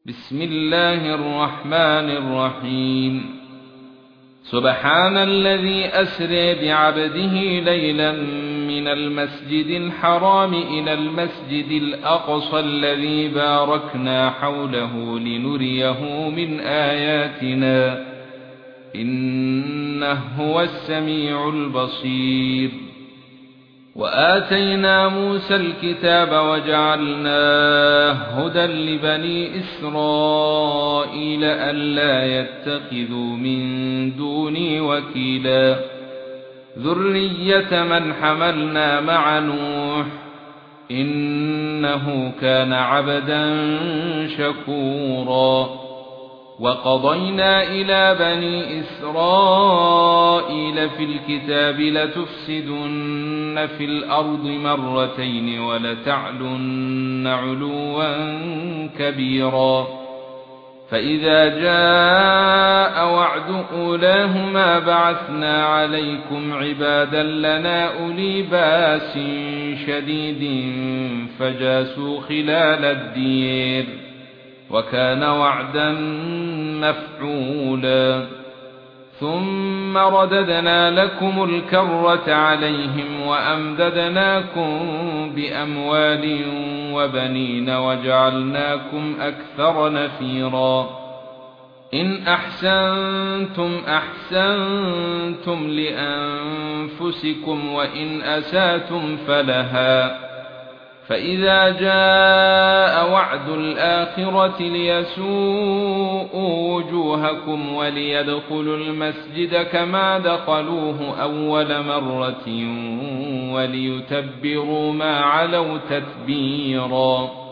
بسم الله الرحمن الرحيم. سبحان الذي أسرى بعبده ليلا من المسجد الحرام إلى المسجد الأقصى الذي باركنا حوله لنريه من آياتنا إنه هو السميع البصير. وآتينا موسى الكتاب وجعلناه هدى لبني إسرائيل ألا يتخذوا من دوني وكيلا ذرية من حملنا مع نوح إنه كان عبدا شكورا. وقضينا إلى بني إسرائيل في الكتاب لتفسدن في الأرض مرتين ولتعلن علوا كبيرا. فإذا جاء وعد أولاهما بعثنا عليكم عبادا لنا أولي بأس شديد فجاسوا خلال الدير وكان وعدا مفعولا. ثم رددنا لكم الكرة عليهم وأمددناكم بأموال وبنين وجعلناكم أكثر نفيرا. إن أحسنتم أحسنتم لأنفسكم وإن أسأتم فلها. فإذا جاء وعد الآخرة ليسوءوا وجوهكم وليدخلوا المسجد كما دخلوه أول مرة وليتبروا ما علوا تتبيرا.